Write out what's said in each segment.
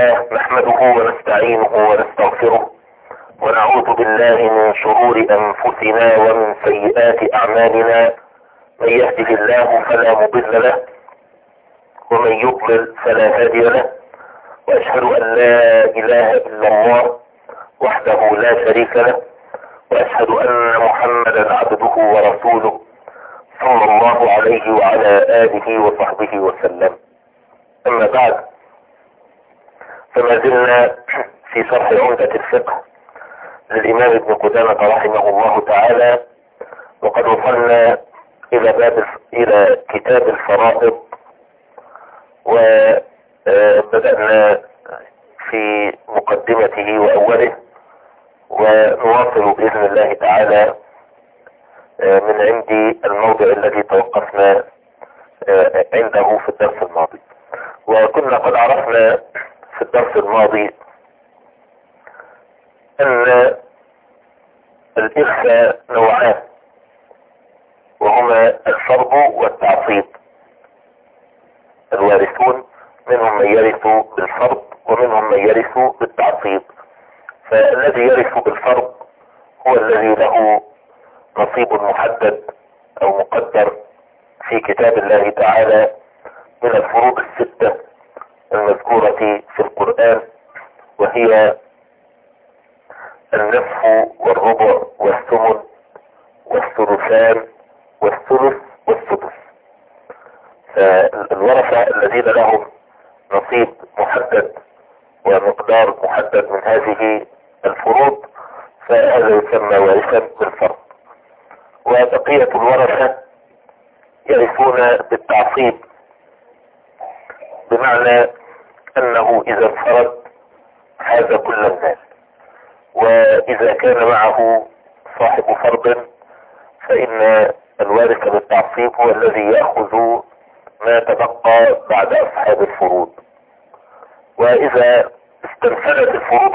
لله نحمده ونستعينه ونستغفره ونعوذ بالله من شرور أنفسنا ومن سيئات أعمالنا. من يهده الله فلا مضل له ومن يضلل فلا هادي له، وأشهد أن لا إله إلا الله وحده لا شريك له، وأشهد أن محمدا عبده ورسوله صلى الله عليه وعلى آله وصحبه وسلم. أما بعد، فما زلنا في شرح عمدة الفقه للإمام ابن قدامة رحمه الله تعالى، وقد وصلنا إلى كتاب الفرائض، وبدأنا في مقدمته وأوله، ونواصل بإذن الله تعالى من عند الموضع الذي توقفنا عنده في الدرس الماضي. وكنا قد عرفنا في الدرس الماضي أن الإخفاء نوعان، وهما الفرض والتعصيب. الوارثون منهم من يرث بالفرض ومنهم من يرث بالتعصيب. فالذي يرث بالفرض هو الذي له نصيب محدد أو مقدر في كتاب الله تعالى من الفروض الستة المذكورة في القرآن، وهي النصف والربع والثمن والثلثان والثلث والسدس. فالورثة الذين لهم نصيب محدد ومقدار محدد من هذه الفروض فهذا يسمى وارثا بالفرض. وبقية الورثة يرثون بالتعصيب، بمعنى أنه إذا انفرد هذا كل المال، وإذا كان معه صاحب فرض فإن الوارث بالتعصيب هو الذي يأخذ ما تبقى بعد أصحاب الفروض. وإذا استنفدت الفروض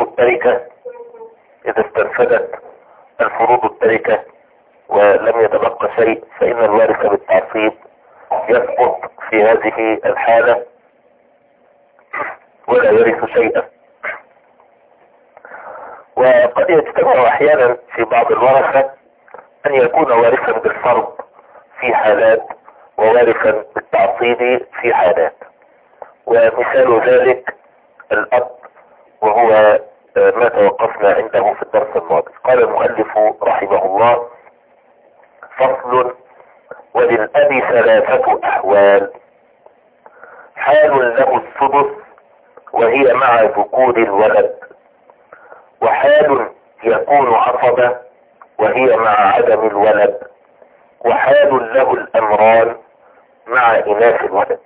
التركة ولم يتبقى شيء فإن الوارث بالتعصيب يسقط في هذه الحالة ولا يرث شيئا. وقد يجتمع أحيانا في بعض الورثة أن يكون وارثا بالفرض في حالات ووارثا بالتعصيب في حالات. ومثال ذلك الأب، وهو ما توقفنا عنده في الدرس الماضي. قال المؤلف رحمه الله: فصل: وللأب ثلاثة أحوال: حال له السدس وهي مع ذكور الولد، وحال يكون عصبة وهي مع عدم الولد، وحال له الأمران مع إناث الولد.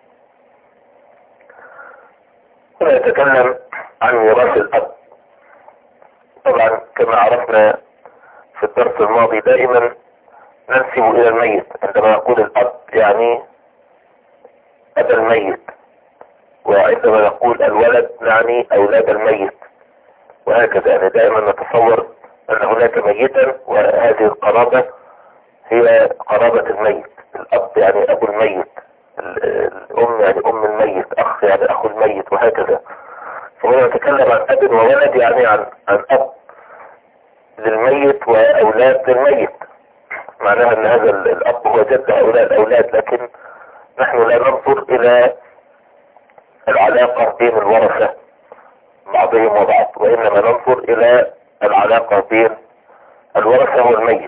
هنا نتكلم عن ميراث الأب. طبعا كما عرفنا في الدرس الماضي دائما ننسب إلى الميت. عندما نقول الأب يعني أبا الميت، وعندما نقول الولد يعني أولاد الميت، وهكذا. يعني دائما نتصور أن هناك ميتا، وهذه القرابة هي قرابة الميت. الأب يعني أبو الميت، الأم يعني أم الميت، أخ يعني أخو الميت، وهكذا. فهنا نتكلم عن أب وولد، يعني عن أب للميت وأولاد للميت. معناها أن هذا الأب هو جد هؤلاء الأولاد، لكن نحن لا ننظر إلى العلاقة بين الورثة بعضهم وبعض، وإنما ننظر إلى العلاقة بين الورثة والميت.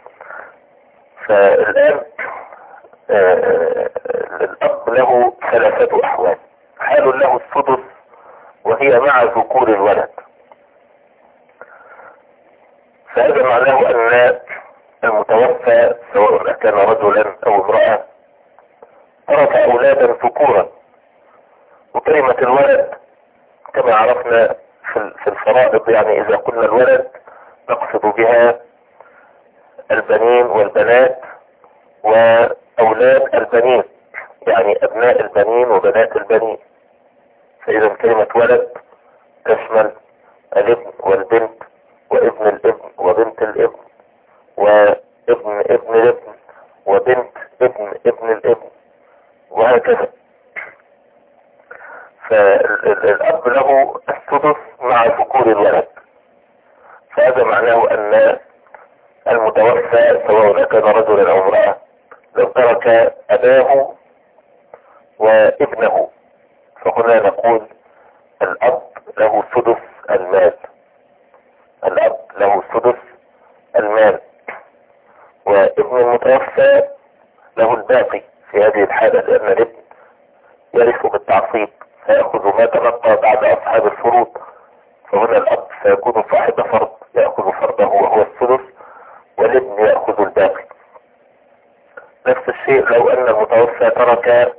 فالآن الأب له ثلاثة أحوال: حال له السدس وهي مع ذكور الولد. فهذا معناه أن المتوفى سواء كان رجلا أو امرأة ترك أولادا ذكورا. وكلمة الولد كما عرفنا في الفرائض، يعني إذا قلنا الولد نقصد بها البنين والبنات وأولاد البنين، يعني أبناء البنين وبنات البنين. فإذا كلمة ولد تشمل الابن والبنت وابن الابن وبنت الابن وابن ابن الابن وبنت ابن ابن الابن، وهكذا. فالأب له السدس مع ذكور الولد. فهذا معناه أن المتوفى سواء كان رجلا أو امرأة لو ترك أباه وابنه، فهنا نقول الأب له سدس المال. الأب له سدس المال، وابن المتوفى له الباقي في هذه الحالة، لأن الابن يرث بالتعصيب فيأخذ ما تبقى بعد أصحاب الفروض. فهنا الأب سيكون صاحب فرض يأخذ فرضه وهو السدس، والابن يأخذ الباقي. نفس الشيء لو أن المتوفى ترك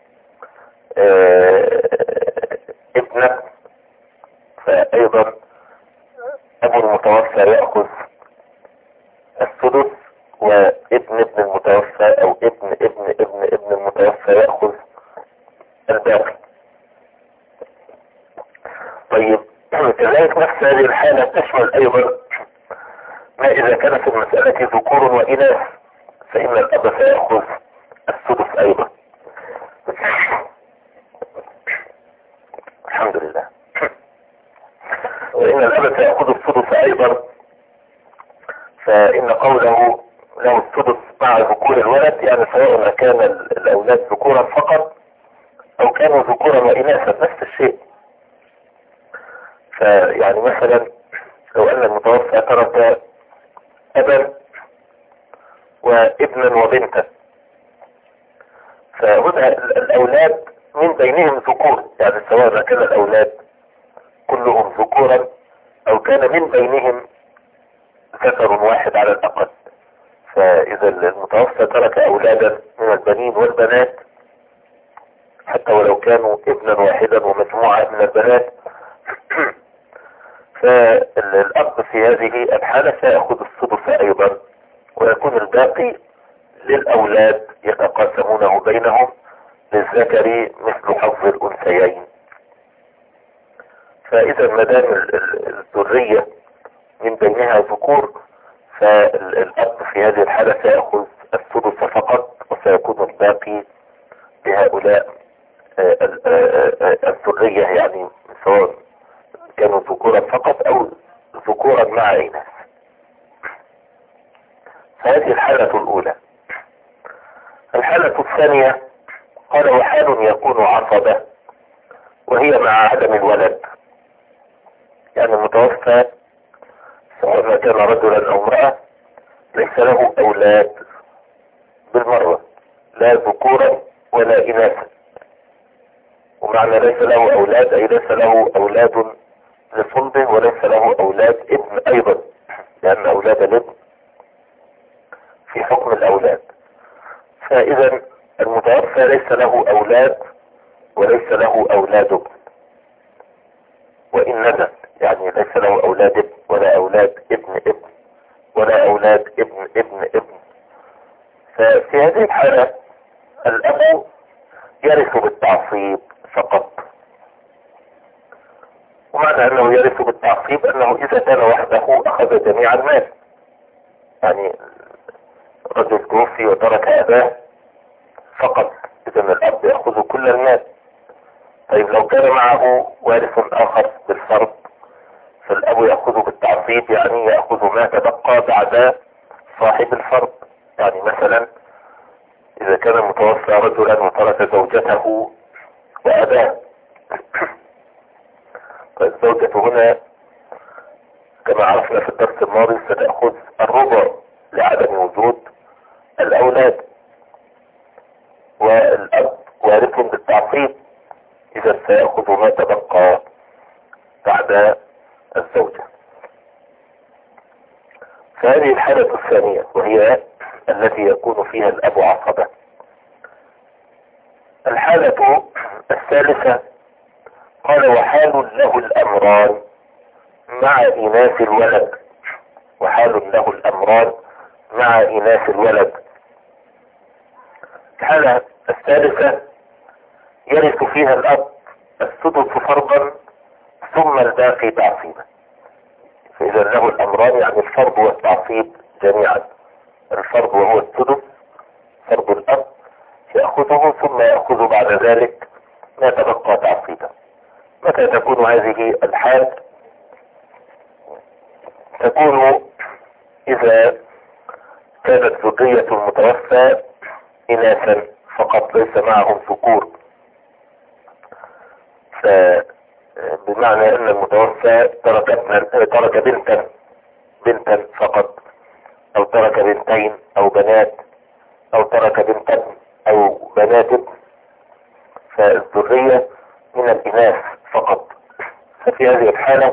ابنه، فأيضا أبو المتوفى يأخذ السدس، وابن ابن المتوفى أو ابن المتوفى يأخذ الباقي. طيب كذلك نفس هذه الحالة تشمل أيضا ما إذا كانت المسألة ذكور وإناث، فإن الأب سيأخذ السدس أيضا. الحمد لله. وإن الأب سيأخذ السدس أيضا، فإن قوله له السدس مع ذكور الولد يعني سواء كان الأولاد ذكورا فقط أو كانوا ذكورا وإناثا نفس الشيء. فيعني مثلا لو أن المتوفى ترك أبا وابنا وبنتا، فهنا الأولاد من بينهم ذكور، يعني سواء كان الأولاد كلهم ذكورا أو كان من بينهم ذكر واحد على الأقل. فإذا المتوفى ترك أولادا من البنين والبنات حتى ولو كانوا ابنا واحدا ومجموعة من البنات، فالأب في هذه الحالة سيأخذ السدس أيضا، ويكون الباقي للأولاد يتقاسمونه بينهم للذكر مثل حظ الأنثيين. فإذا ما دام الذرية من بينها ذكور، فالأب في هذه الحالة سيأخذ السدس فقط، وسيكون الباقي بهؤلاء الذرية، يعني سواء كانوا ذكورا فقط أو ذكورا مع إناث. فهذه الحالة الأولى. الحالة الثانية قال وحال يكون عصبة، وهي مع عدم الولد، يعني المتوفى سواء كان رجلا أو امرأة ليس له أولاد بالمرة، لا ذكورا ولا إناثا. ومعنى ليس له أولاد أي ليس له أولاد لصلبه، وليس له أولاد ابن أيضا، لأن أولاد الابن في حكم الأولاد. فإذا المتوفى ليس له أولاد وليس له أولاد ابن، وإن نزل يعني ليس له أولاد ابن ولا أولاد ابن ولا أولاد ابن. ففي هذه الحالة الأب يرث بالتعصيب فقط. ومعنى أنه يرث بالتعصيب أنه إذا كان وحده أخذ جميع المال، يعني رجل توفي وترك أباه فقط، إذا الأب يأخذ كل المال. طيب لو كان معه وارث آخر بالفرض، فالأب يأخذ بالتعصيب، يعني يأخذ ما تبقى بعد صاحب الفرض. يعني مثلا إذا كان المتوفى رجلا وترك زوجته وأباه، فالزوجة هنا كما عرفنا في الدرس الماضي ستأخذ الربع لعدم وجود الأولاد، والأب وارث بالتعصيب، إذا سيأخذ ما تبقى بعد الزوجة. فهذه الحالة الثانية وهي التي يكون فيها الأب عصبة. الحالة الثالثة قال وحال له الأمران مع إناث الولد. وحال له الأمران مع إناث الولد. الحالة الثالثة يرث فيها الأب السدس فرضا ثم الباقي تعصيبا. فإذا له الأمران يعني الفرض والتعصيب جميعا. الفرض وهو السدس، فرض الأب يأخذه ثم يأخذ بعد ذلك ما تبقى تعصيبا. متى تكون هذه الحال؟ تكون إذا كانت ذرية المتوفى إناثا فقط ليس معهم ذكور، فبمعنى أن المتوفى ترك بنتا فقط، أو ترك بنتين أو بنات، أو ترك بنتا أو بنات، فالذرية من الإناث فقط. ففي هذه الحالة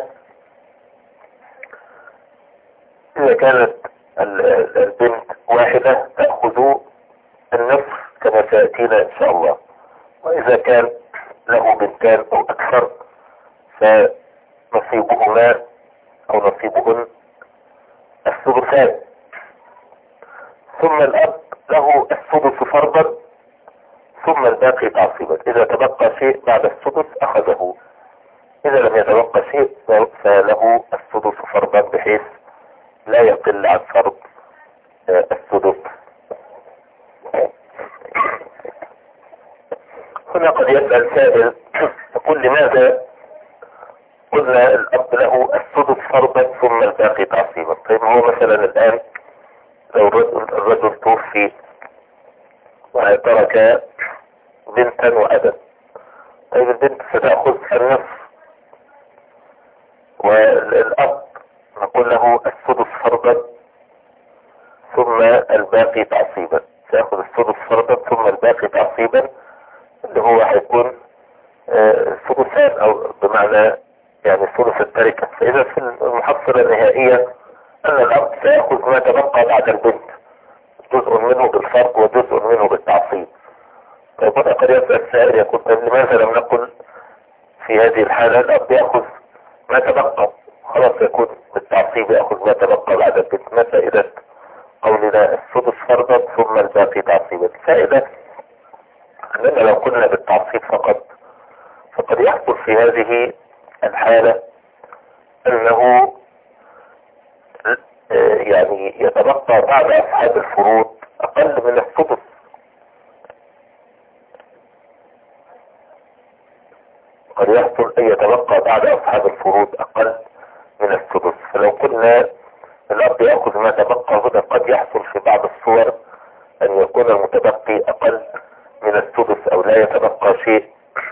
إذا كانت البنت واحدة تأخذ النصف كما سيأتينا إن شاء الله، وإذا كان له بنتان أو أكثر فنصيبهما أو نصيبهن الثلثان. ثم الأب له السدس فرضا، ثم الباقي تعصيبا. إذا تبقى شيء بعد السدس أخذه، إذا لم يتبقى شيء فله السدس فرضا بحيث لا يقل عن فرض السدس. هنا قد يسأل سائل يقول لماذا قلنا الأب له السدس فرضا ثم الباقي تعصيبا؟ طيب هو مثلا الآن لو الرجل توفي وترك بنتا وأبا، طيب البنت ستأخذ النصف والأب نقول له السدس فرضا ثم الباقي تعصيبا، سيأخذ السدس فرضا ثم الباقي تعصيبا اللي هو هيكون ثلثان، أو بمعنى يعني ثلث التركة. فإذا في المحصلة النهائية أن الأب سيأخذ ما تبقى بعد البنت، جزء منه بالفرق وجزء منه بالتعصيب. طيب هنا قد يسأل السائل يقول طيب لماذا لم نقل في هذه الحالة الأب يأخذ ما تبقى، خلاص يكون بالتعصيب يأخذ ما تبقى بعد البنت؟ ما فائدة قولنا السدس فرضا ثم الباقي تعصيبا؟ الفائدة أننا لو قلنا بالتعصيب فقط فقد يحصل في هذه الحالة أنه يعني يتبقى بعد أصحاب الفروض أقل من السدس، قد يحصل أن يتبقى بعد أصحاب الفروض أقل من السدس. فلو قلنا الأب يأخذ ما تبقى هنا قد يحصل في بعض الصور أن يكون المتبقي أقل من السدس أو لا يتبقى شيء.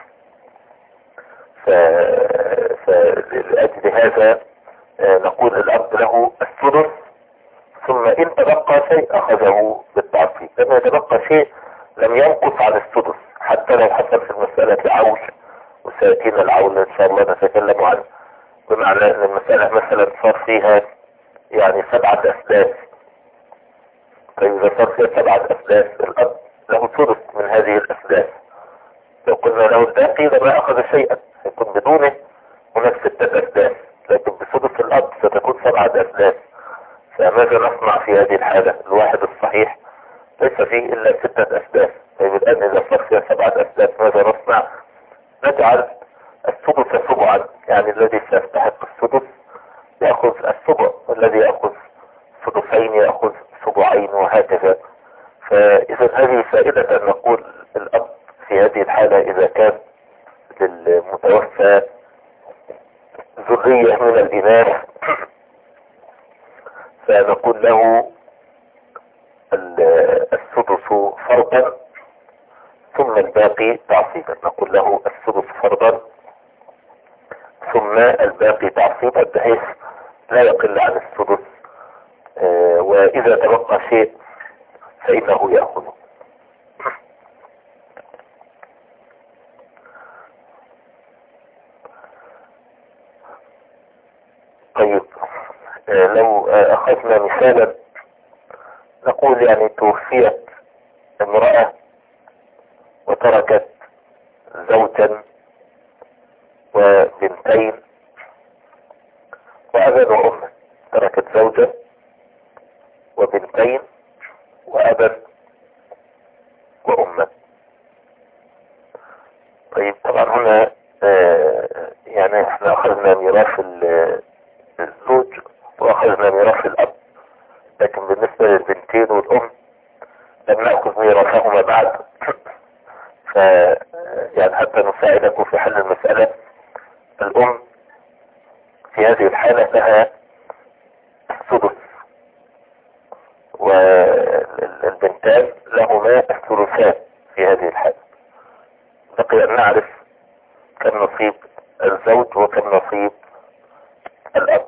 فلأجل هذا نقول الأب له السدس، ثم إن تبقى شيء أخذه بالتعصيب. لما يتبقى شيء لم ينقص عن السدس، حتى لو حصل في المسألة عول، وسيأتينا العول إن شاء الله نتكلم عنه، بمعنى أن المسألة مثلا صار فيها يعني 7 أسلاف. طيب إذا صار فيها 7 أسلاف الأب له ثلث من هذه الأسلاف، لو قلنا له الباقي لما أخذ شيئا يكون بدونه هناك 6 أسلاف، لكن بثلث الأب ستكون 7 أسلاف. فماذا نصنع في هذه الحالة؟ الواحد الصحيح ليس فيه إلا 6 أسلاف. طيب الآن إذا صار فيها 7 أسلاف ماذا نصنع؟ نجعل السدس سبعا، يعني الذي سيستحق السدس يأخذ السبع، والذي يأخذ سدسين يأخذ سبعين، وهكذا. فإذا هذه فائدة أن نقول الأب في هذه الحالة إذا كان للمتوفى ذرية من الإناث فنقول له السدس فرضا ثم الباقي تعصيبا. نقول له السدس فرضا ثم الباقي تعصيبا بحيث لا يقل عن السدس، وإذا تبقى شيء فإنه يأخذه. طيب لو أخذنا مثالا نقول يعني توفيت امرأة وتركت زوجا وبنتين وأبا وأما، تركت زوجا وبنتين وأبا وأما. طيب طبعا هنا يعني احنا أخذنا ميراث الزوج وأخذنا ميراث الأب، لكن بالنسبة للبنتين والأم لم نأخذ ميراثهما بعد. يعني حتى نساعدكم في حل المسألة الأم في هذه الحالة لها السدس، والبنتان لهما الثلثان في هذه الحالة. بقي أن نعرف كم نصيب الزوج وكم نصيب الأب.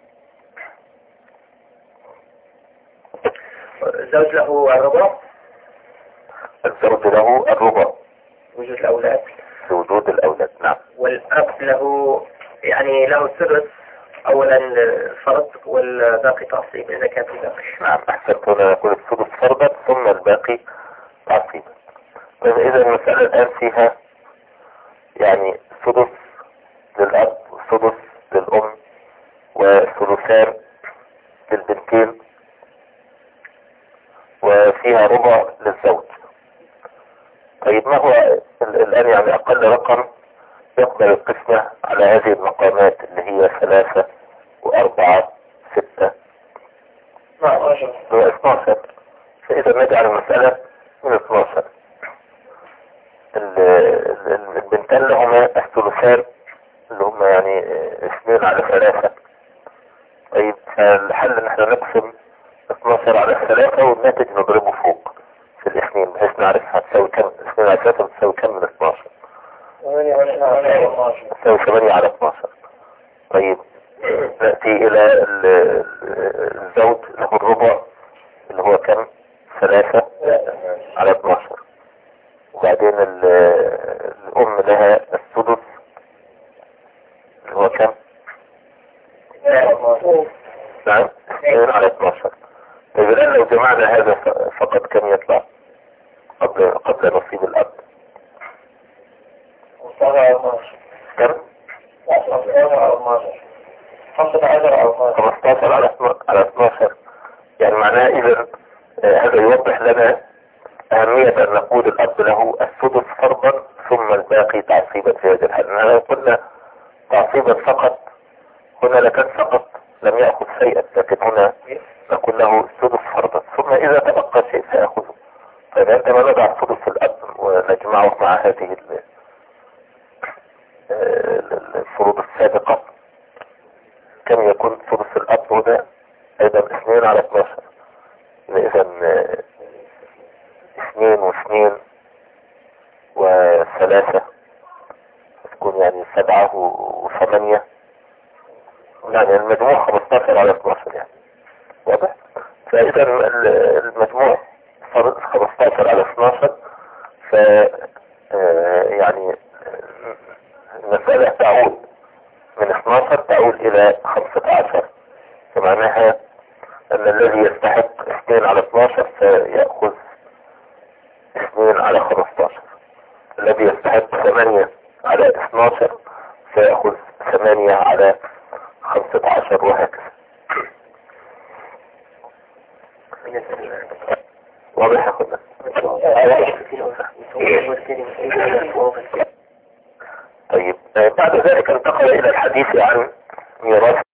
الزوج له الربع. الزوج له الربع وجود الأولاد. في وجود الأولاد، نعم. والأب له يعني له الثلث أولا فرض والباقي تعصيب إذا كان في باقي. نعم، أحسنت. هنا يكون الثلث فرضا ثم الباقي تعصيبا. إذا المسألة الآن فيها يعني سدس للأب وسدس للأم وثلثان للبنتين وفيها ربع للزوج. طيب ما هو الآن يعني أقل رقم يقبل القسمة على هذه المقامات اللي هي 3 و4 6 هو 12؟ فإذا نجعل المسألة من 12. البنتان لهما الثلثان اللي هم يعني 2 على 3. طيب فالحل ان احنا نقسم 12 على 3 والناتج نضربه فوق في الاثنين بحيث نعرف هتساوي كم. 2 على 3 بتساوي كم من 12؟ تساوي 8 على 12. طيب نأتي الى الزوج له الربع اللي هو كم؟ 3 على 12. وبعدين الأم لها السدس اللي هو كم؟ نعم، 2 على 12. طيب الآن لو جمعنا هذا فقط كم يطلع قبل نصيب الأب؟ كم؟ 15 على 12. يعني معناه إذا هذا يوضح لنا أهمية أن نقول الأب له السدس فرضا ثم الباقي تعصيبا في هذه الحالة. لو قلنا تعصيبا فقط هنا لكان فقط لم يأخذ شيئا، لكن هنا نقول له السدس فرضا ثم إذا تبقى شيء سيأخذه. طيب عندما نضع سدس الأب ونجمعه مع هذه الفروض السابقة كم يكون سدس الأب هنا؟ أيضا 2 على 12. إذا 2 و2 و3 تكون يعني 7 و8، يعني المجموع 15 على 12 يعني واضح. فإذا المجموع 15 على 12. ف يعني المسألة تعود من 12 تعود إلى 15. فمعناها أن الذي يستحق 2 على 12 سيأخذ 2 على 15. الذي يستحق 8 على 12 سيأخذ 8 على 15 وهكذا. واضح يا أخونا؟ طيب بعد ذلك انتقل إلى الحديث عن ميراث